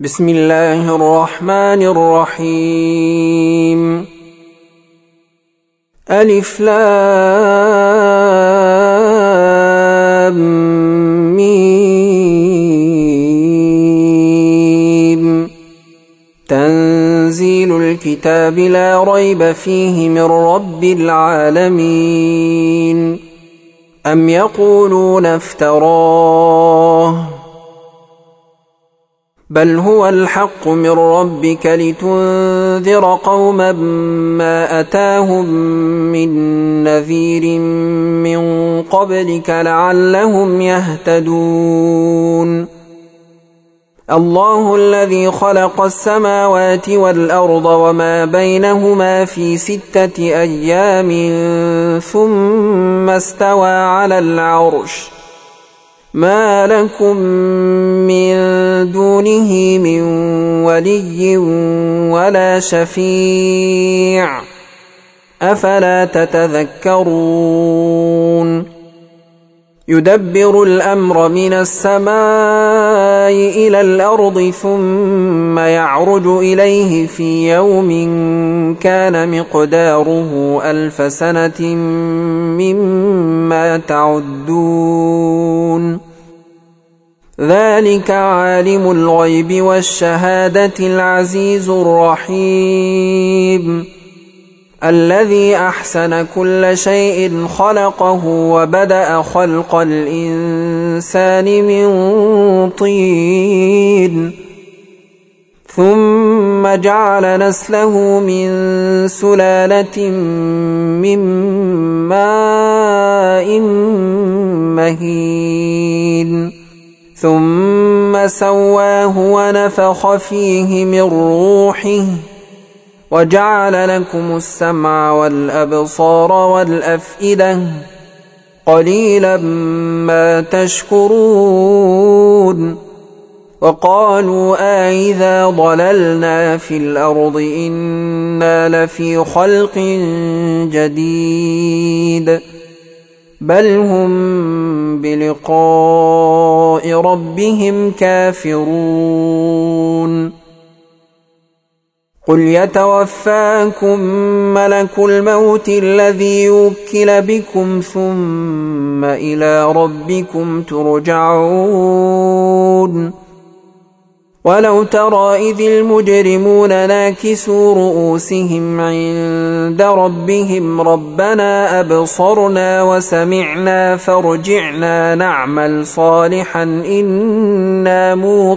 بسم الله الرحمن الرحيم. ألف لام ميم. تنزيل الكتاب لا ريب فيه من رب العالمين. أم يقولون افتراه بل هو الحق من ربك لتنذر قوما ما أتاهم من نذير من قبلك لعلهم يهتدون. الله الذي خلق السماوات والأرض وما بينهما في 6 أيام ثم استوى على العرش. ما لكم من دونه من ولي ولا شفيع أفلا تتذكرون. يدبر الأمر من السماء إلى الأرض ثم يعرج إليه في يوم كان مقداره 1000 سنة مما تعدون. ذلك عالم الغيب والشهادة العزيز الرحيم الذي أحسن كل شيء خلقه وبدأ خلق الإنسان من طين ثم جعل نسله من سلالة من ماء مهين ثم سواه ونفخ فيه من روحه وجعل لكم السمع والأبصار والأفئدة قليلا ما تشكرون. وقالوا أإذا ضللنا في الأرض إنا لفي خلق جديد بل هم بلقاء ربهم كافرون. قل يتوفاكم ملك الموت الذي يوكل بكم ثم إلى ربكم ترجعون. ولو ترى إذ المجرمون ناكسوا رؤوسهم عند ربهم ربنا أبصرنا وسمعنا فارجعنا نعمل صالحا إنا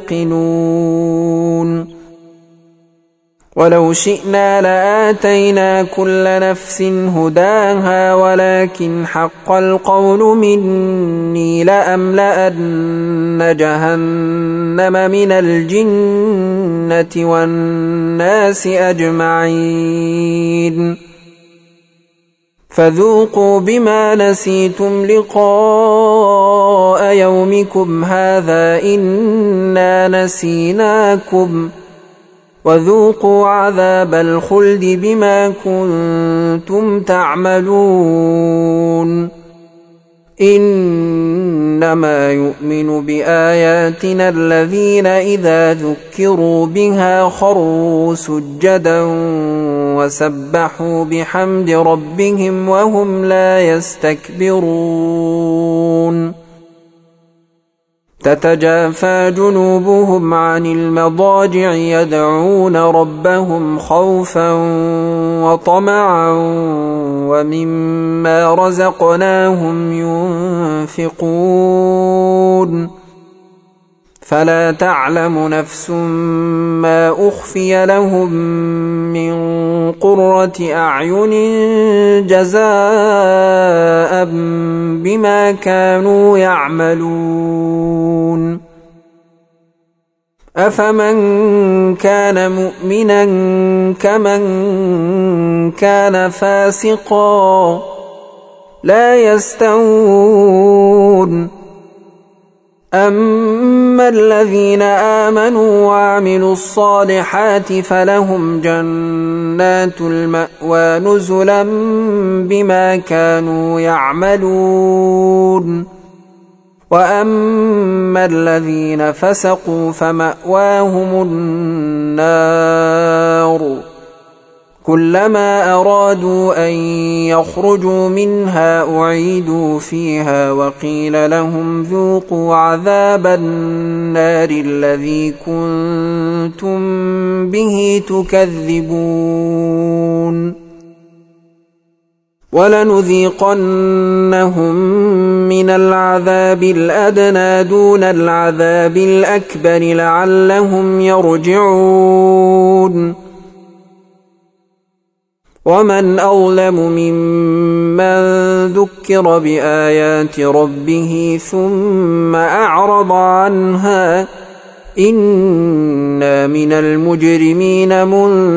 موقنون. ولو شئنا لآتينا كل نفس هداها ولكن حق القول مني لأملأن جهنم من الجنة والناس أجمعين. فذوقوا بما نسيتم لقاء يومكم هذا إنا نسيناكم وذوقوا عذاب الخلد بما كنتم تعملون. إنما يؤمن بآياتنا الذين إذا ذكروا بها خروا سجدا وسبحوا بحمد ربهم وهم لا يستكبرون. تتجافى جنوبهم عن المضاجع يدعون ربهم خوفا وطمعا ومما رزقناهم ينفقون. فلا تعلم نفس ما أخفي لهم من قرة أعين جزاء بما كانوا يعملون. أفمن كان مؤمنا كمن كان فاسقا لا يستوون. أما الذين آمنوا وعملوا الصالحات فلهم جنات المأوى نزلا بما كانوا يعملون وأما الذين فسقوا فمأواهم النار كلما أرادوا أن يخرجوا منها أعيدوا فيها وقيل لهم ذوقوا عذاب النار الذي كنتم به تكذبون ولنذيقنهم من العذاب الأدنى دون العذاب الأكبر لعلهم يرجعون ومن أظلم ممن ذكر بآيات ربه ثم أعرض عنها إنا من المجرمين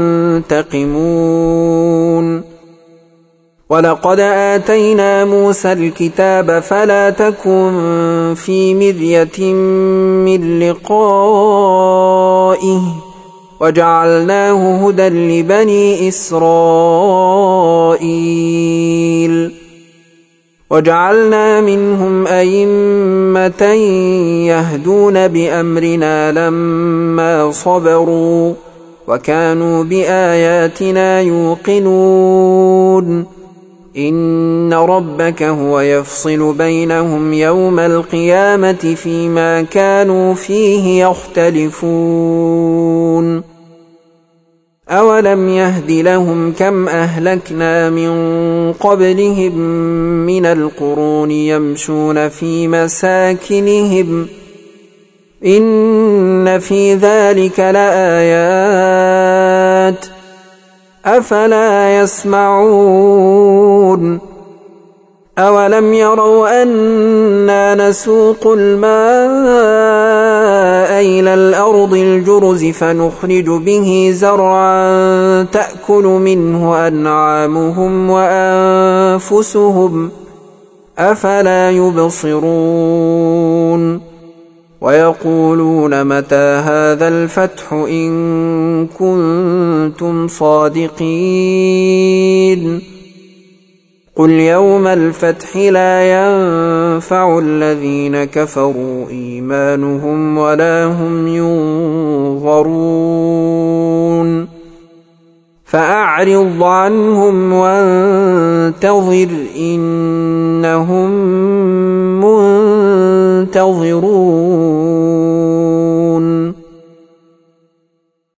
منتقمون ولقد آتينا موسى الكتاب فلا تكن في مرية من لقائه وجعلناه هدى لبني إسرائيل وجعلنا منهم أئمة يهدون بأمرنا لما صبروا وكانوا بآياتنا يوقنون إن ربك هو يفصل بينهم يوم القيامة فيما كانوا فيه يختلفون أولم يهد لهم كم أهلكنا من قبلهم من القرون يمشون في مساكنهم إن في ذلك لآيات أفلا يسمعون أولم يروا أنا نسوق الماء إلى الأرض الجرز فنخرج به زرعا تأكل منه أنعامهم وأنفسهم أفلا يبصرون ويقولون متى هذا الفتح إن كنتم صادقين قل يوم الفتح لا ينفع الذين كفروا إيمانهم ولا هم ينظرون فأعرض عنهم وانتظر إنهم منتظرون